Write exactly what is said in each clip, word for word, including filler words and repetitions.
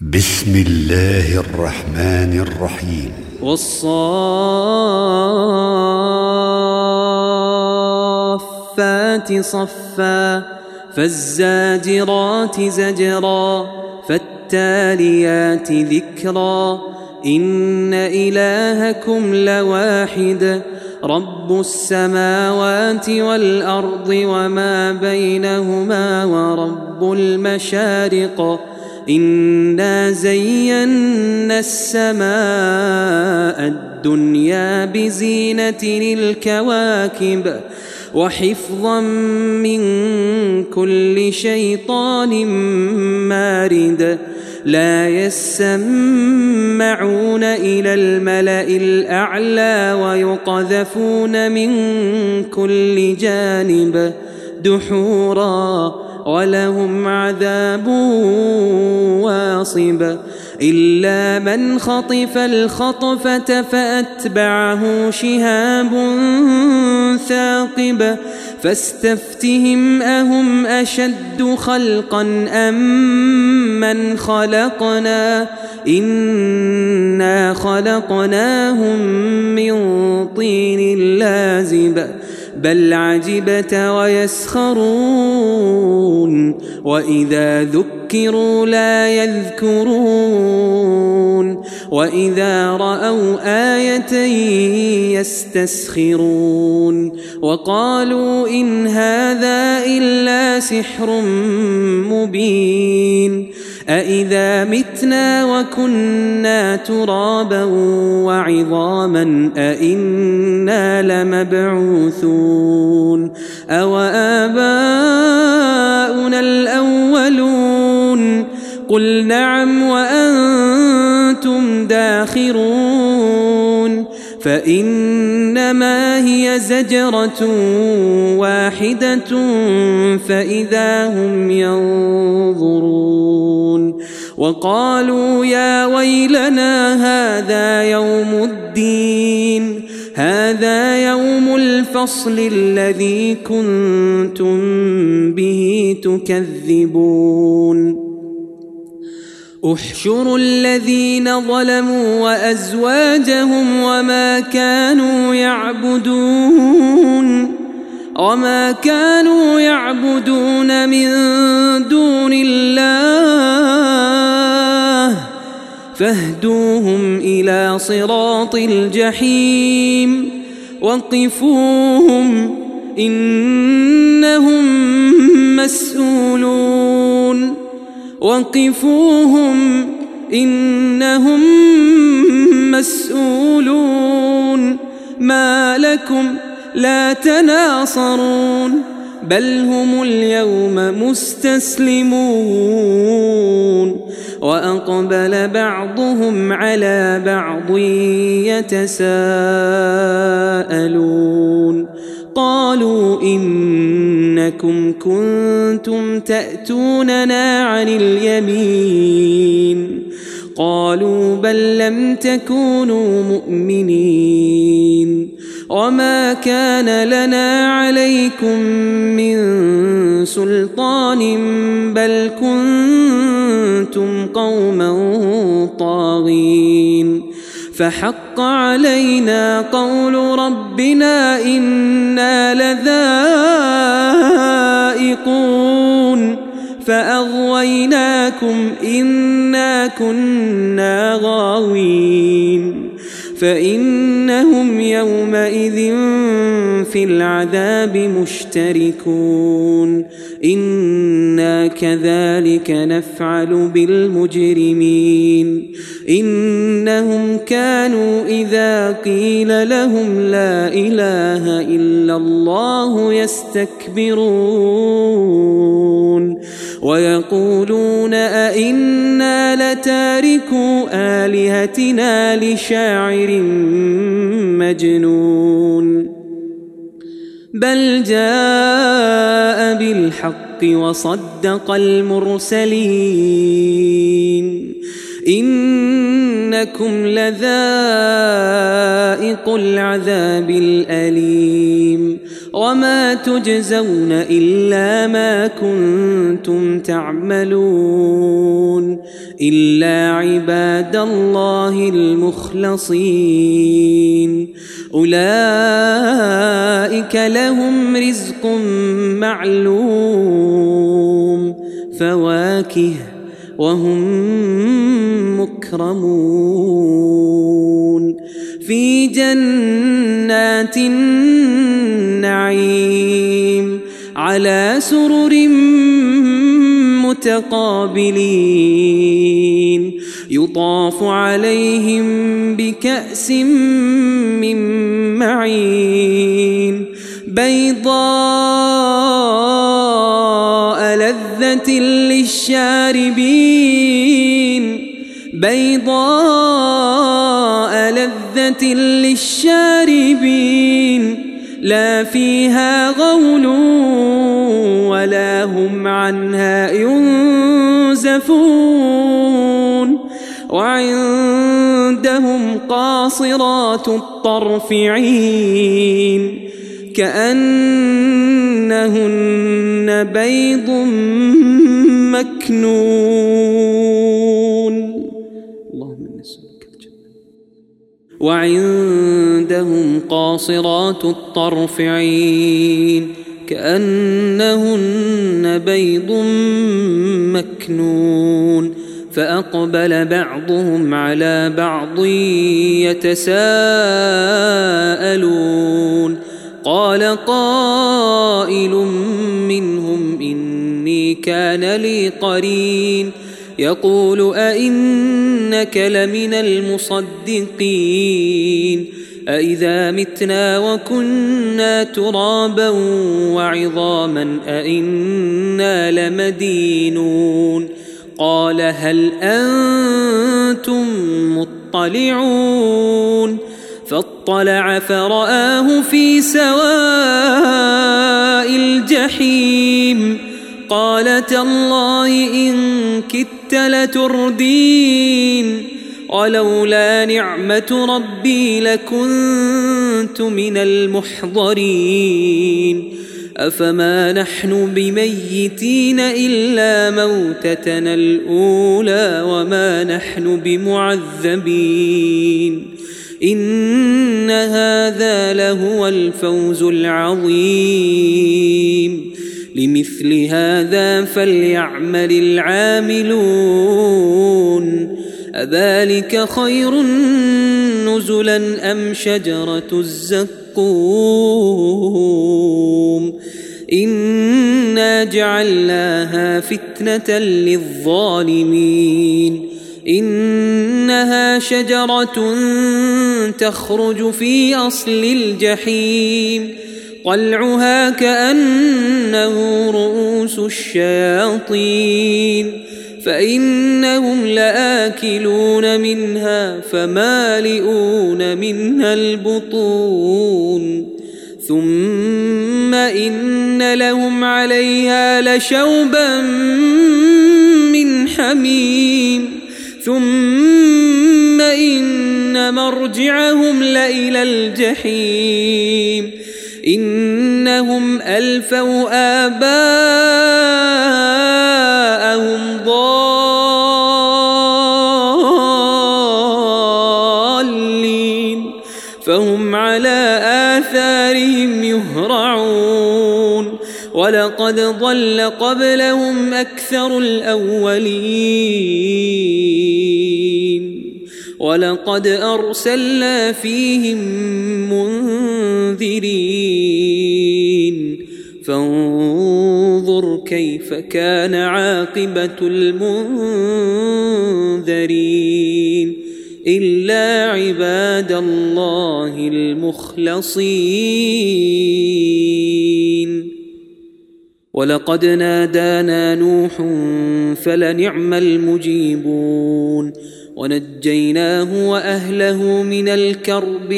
بسم الله الرحمن الرحيم. والصافات صفا فالزاجرات زجرا فالتاليات ذكرا إن إلهكم لواحد رب السماوات والأرض وما بينهما ورب المشارق إنا زينا السماء الدنيا بزينة الكواكب وحفظا من كل شيطان مارد لا يسمعون إلى الملأ الأعلى ويقذفون من كل جانب دحورا ولهم عذاب واصب إلا من خطف الخطفة فأتبعه شهاب ثاقب فاستفتهم أهم أشد خلقا أم من خلقنا إنا خلقناهم من طين لازب بل عجبت ويسخرون وإذا ذكروا لا يذكرون وإذا رأوا آية يستسخرون وقالوا إن هذا إلا سحر مبين أإذا متنا وكنا ترابا وعظاما أإنا لمبعوثون أو آباؤنا الأولون قل نعم وأنتم داخرون فإنما هي زجرة واحدة فإذا هم ينظرون وقالوا يا ويلنا هذا يوم الدين هذا يوم الفصل الذي كنتم به تكذبون احشروا الذين ظلموا وأزواجهم وما كانوا يعبدون وما كانوا يعبدون من دون الله فاهدوهم إلى صراط الجحيم وقفوهم إنهم مسؤولون وقفوهم إنهم مسؤولون ما لكم لا تناصرون بل هم اليوم مستسلمون وأقبل بعضهم على بعض يتساءلون قالوا إنكم كنتم تأتوننا عن اليمين قالوا بل لم تكونوا مؤمنين وما كان لنا عليكم من سلطان بل كنتم قوما طاغين فحق علينا قول ربنا إنا لذائقون فأغويناكم إنا كنا غاوين فإنهم يومئذ في العذاب مشتركون إنا كذلك نفعل بالمجرمين إنهم كانوا إذا قيل لهم لا إله إلا الله يستكبرون ويقولون أئنا لتاركو آلهتنا لشاعر مجنون بل جاء بالحق وصدق المرسلين إنكم لذائق العذاب الأليم وما تجزون إلا ما كنتم تعملون إلا عباد الله المخلصين أولئك لهم رزق معلوم فواكه وهم مكرمون في جنات النعيم على سرر متقابلين يطاف عليهم بكأس من معين بيضاء لذة للشاربين بيضاء لذة للشاربين لا فيها غول ولا هم عنها ينزفون وعندهم قاصرات الطرف عين كأنهن بيض مكنون اللهم نسألك الجنة وعندهم قاصرات الطرف عين كأنهن بيض مكنون فأقبل بعضهم على بعض يتساءلون قال قائل منهم إني كان لي قرين يقول أئنك لمن المصدقين أئذا متنا وكنا ترابا وعظاما أئنا لمدينون قال هل أنتم مطلعون فاطلع فرآه في سواء الجحيم قال تالله إن كدت لتردين ولولا نعمة ربي لكنت من المحضرين أفما نحن بميتين إلا موتتنا الأولى وما نحن بمعذبين إن هذا لهو الفوز العظيم لمثل هذا فليعمل العاملون أذلك خير نزلا أم شجرة الزقوم إنا جعلناها فتنة للظالمين إنها شجرة تخرج في أصل الجحيم طلعها كأنه رؤوس الشياطين فإنهم لآكلون منها فمالئون منها البطون ثم إن لهم عليها لشوبا من حميم ثم إن مرجعهم لإلى الجحيم إنهم ألفوا آباءهم ضالين فهم على آثارهم يهرعون ولقد ضل قبلهم أكثر الأولين ولقد أرسلنا فيهم منذرين فانظر كيف كان عاقبة المنذرين إلا عباد الله المخلصين ولقد نادانا نوح فلنعم المجيبون ونجيناه وأهله من الكرب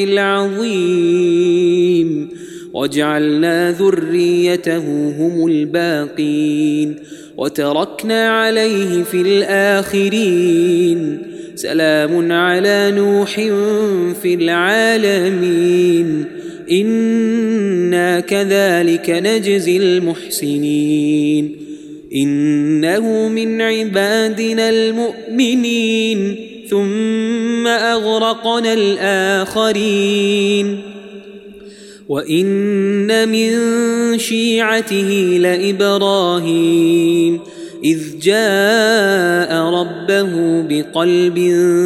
العظيم وجعلنا ذريته هم الباقين وتركنا عليه في الآخرين سلام على نوح في العالمين إنا كذلك نجزي المحسنين إنه من عبادنا المؤمنين ثم أغرقنا الآخرين وإن من شيعته لإبراهيم إذ جاء ربه بقلب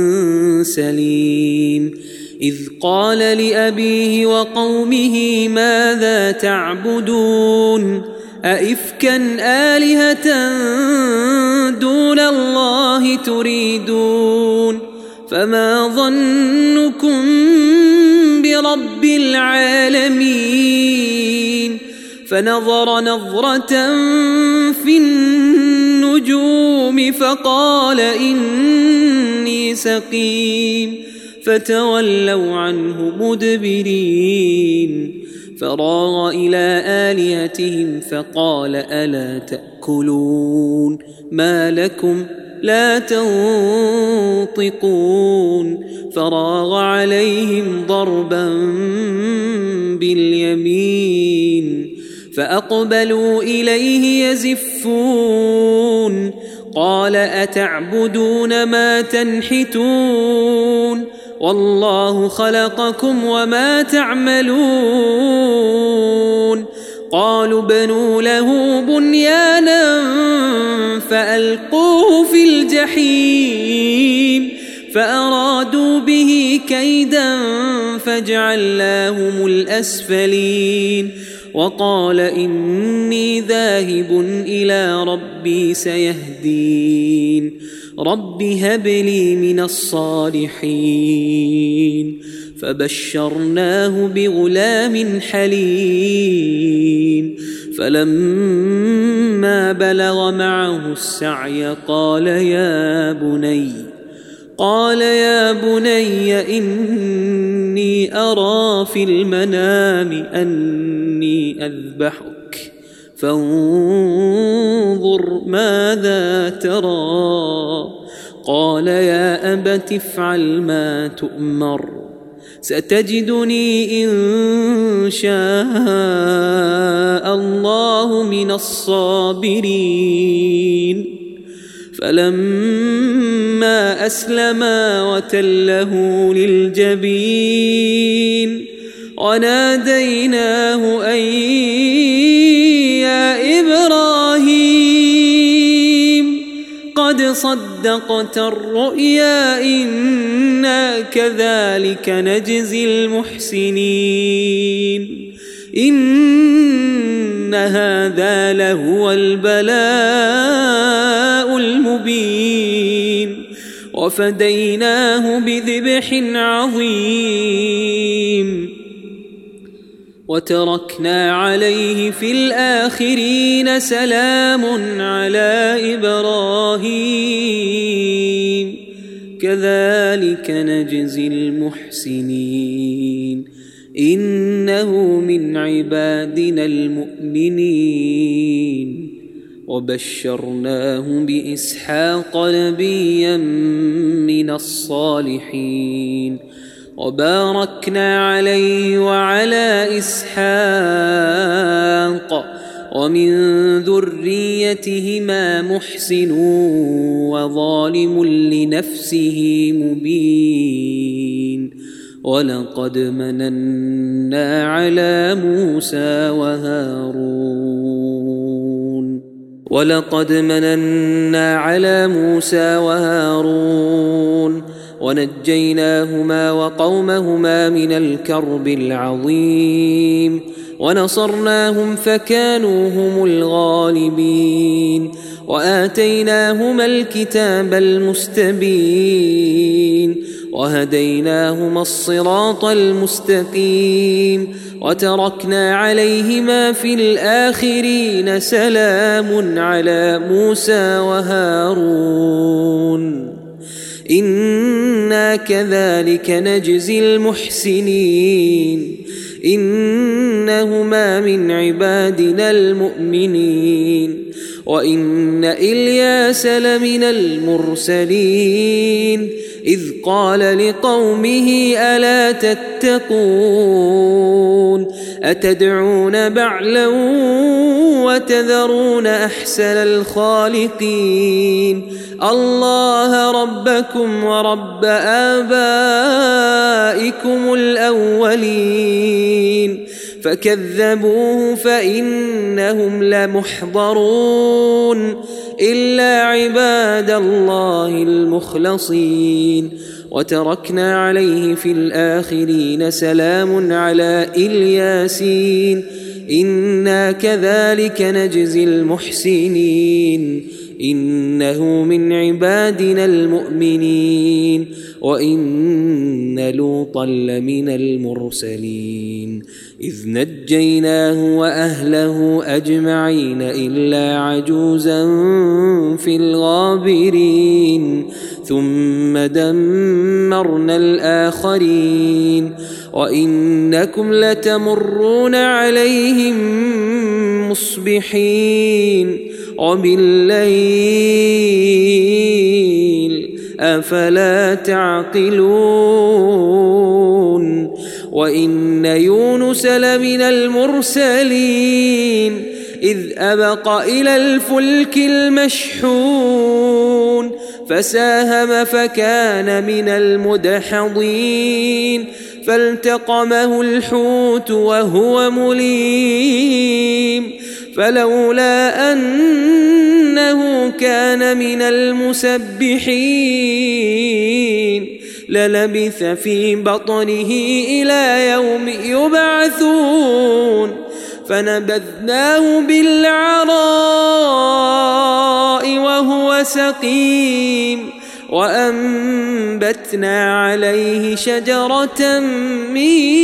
سليم إذ قال لأبيه وقومه ماذا تعبدون أئفكا آلهة دون الله تريدون فما ظنكم برب العالمين فنظر نظرة في النجوم فقال إني سقيم فتولوا عنه مدبرين فراغ إلى آلهتهم فقال ألا تأكلون ما لكم لا تنطقون فراغ عليهم ضربا باليمين فأقبلوا إليه يزفون قال أتعبدون ما تنحتون والله خلقكم وما تعملون قالوا بنوا له بنيانا فألقوه في الجحيم فأرادوا به كيدا فجعلناهم الأسفلين وقال إني ذاهب إلى ربي سيهدين رب هب لي من الصالحين فبشرناه بغلام حليم فلما بلغ معه السعي قال يا بني قال يا بني إني أرى في المنام أني أذبحك فانظر ماذا ترى قال يا أبت افعل ما تؤمر ستجدني إن شاء الله من الصابرين فلما أسلما وتله للجبين وناديناه أن يا إبراهيم قد صدقت الرؤيا إنا كذلك نجزي المحسنين إن هذا لهو البلاء المبين وفديناه بذبح عظيم وتركنا عليه في الآخرين سلام على إبراهيم كذلك نجزي المحسنين إنه من عبادنا المؤمنين وبشرناه بإسحاق نبيا من الصالحين وباركنا عليه وعلى إسحاق ومن ذريتهما محسن وظالم لنفسه مبين ولقد مننا على موسى وهارون ولقد مننا على موسى وهارون ونجيناهما وقومهما من الكرب العظيم ونصرناهم فكانوا هم الغالبين وآتيناهما الكتاب المستبين وهديناهما الصراط المستقيم وتركنا عليهما في الآخرين سلام على موسى وهارون إنا كذلك نجزي المحسنين إنهما من عبادنا المؤمنين وإن إلياس لمن المرسلين إذ قال لقومه ألا تتقون أتدعون بعلا وتذرون أحسن الخالقين الله ربكم ورب آبائكم الأولين فكذبوه فإنهم لمحضرون إلا عباد الله المخلصين وتركنا عليه في الآخرين سلام على الياسين إنا كذلك نجزي المحسنين إنه من عبادنا المؤمنين وإن لوطا لمن المرسلين إذ نجيناه وأهله أجمعين إلا عجوزا في الغابرين ثم دمرنا الآخرين وإنكم لتمرون عليهم مصبحين وبالليل أفلا تعقلون وإن يونس لمن المرسلين إذ أبق إلى الفلك المشحون فساهم فكان من المدحضين فالتقمه الحوت وهو مليم فلولا أنه كان من المسبحين للبث في بطنه إلى يوم يبعثون فنبذناه بالعراء وهو سقيم وأنبتنا عليه شجرة من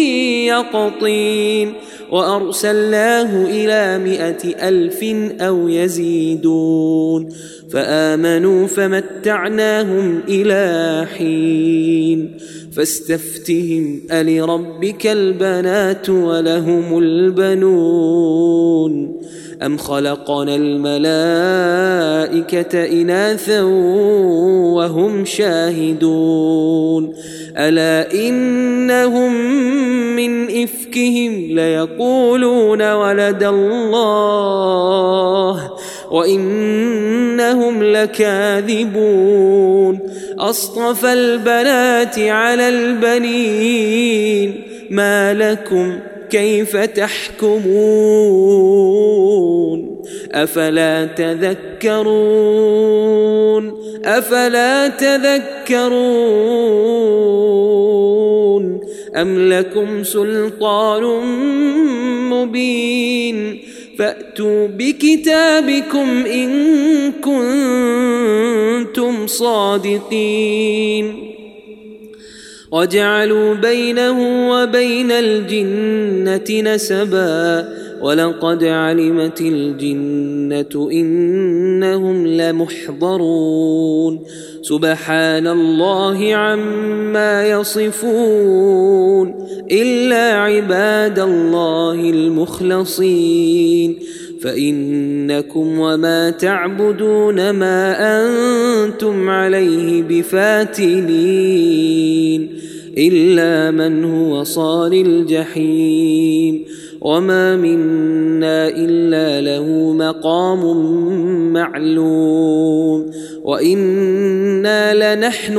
يقطين وأرسلناه إلى مائة ألف أو يزيدون فآمنوا فمتعناهم إلى حين فاستفتهم ألربك البنات ولهم البنون أم خلقنا الملائكة إناثا وهم شاهدون ألا إنهم من إفكهم ليقولون ولد الله وإنهم لكاذبون أصطفى البنات على البنين ما لكم كيف تحكمون أفلا تذكرون أفلا تذكرون أم لكم سلطان مبين فأتوا بكتابكم إن كنتم صادقين وجعلوا بينه وبين الجنة نسبا ولقد علمت الجنة إنهم لمحضرون سبحان الله عما يصفون إلا عباد الله المخلصين فإنكم وما تعبدون ما أنتم عليه بفاتنين إلا من هو صال الجحيم وما منا إلا له مقام معلوم وإنا لنحن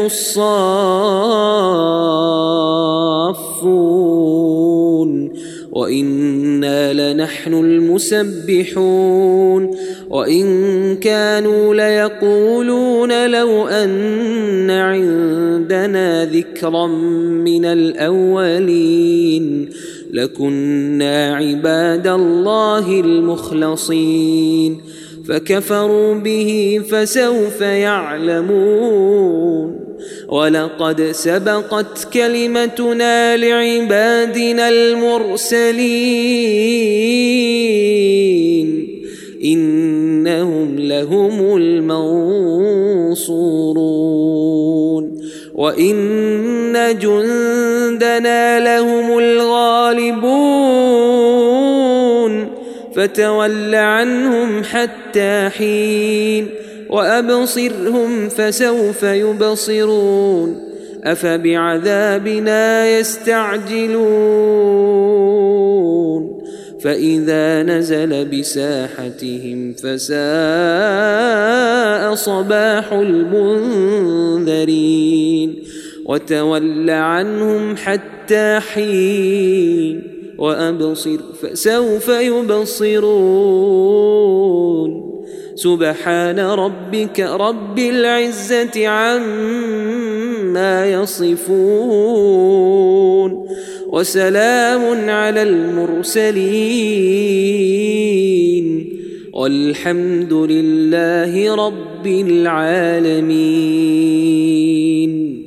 الصافون وإنا لنحن المسبحون وإن كانوا ليقولون لو أن عندنا ذكرا من الأولين لكنا عباد الله المخلصين فكفروا به فسوف يعلمون ولقد سبقت كلمتنا لعبادنا المرسلين إنهم لهم المنصورون وإن جندنا لهم الغالبون فتول عنهم حتى حتى حين وأبصرهم فسوف يبصرون أفبعذابنا يستعجلون فإذا نزل بساحتهم فساء صباح المنذرين وتول عنهم حتى حين وأبصر فسوف يبصرون سبحان ربك رب العزة عما يصفون وسلام على المرسلين والحمد لله رب العالمين.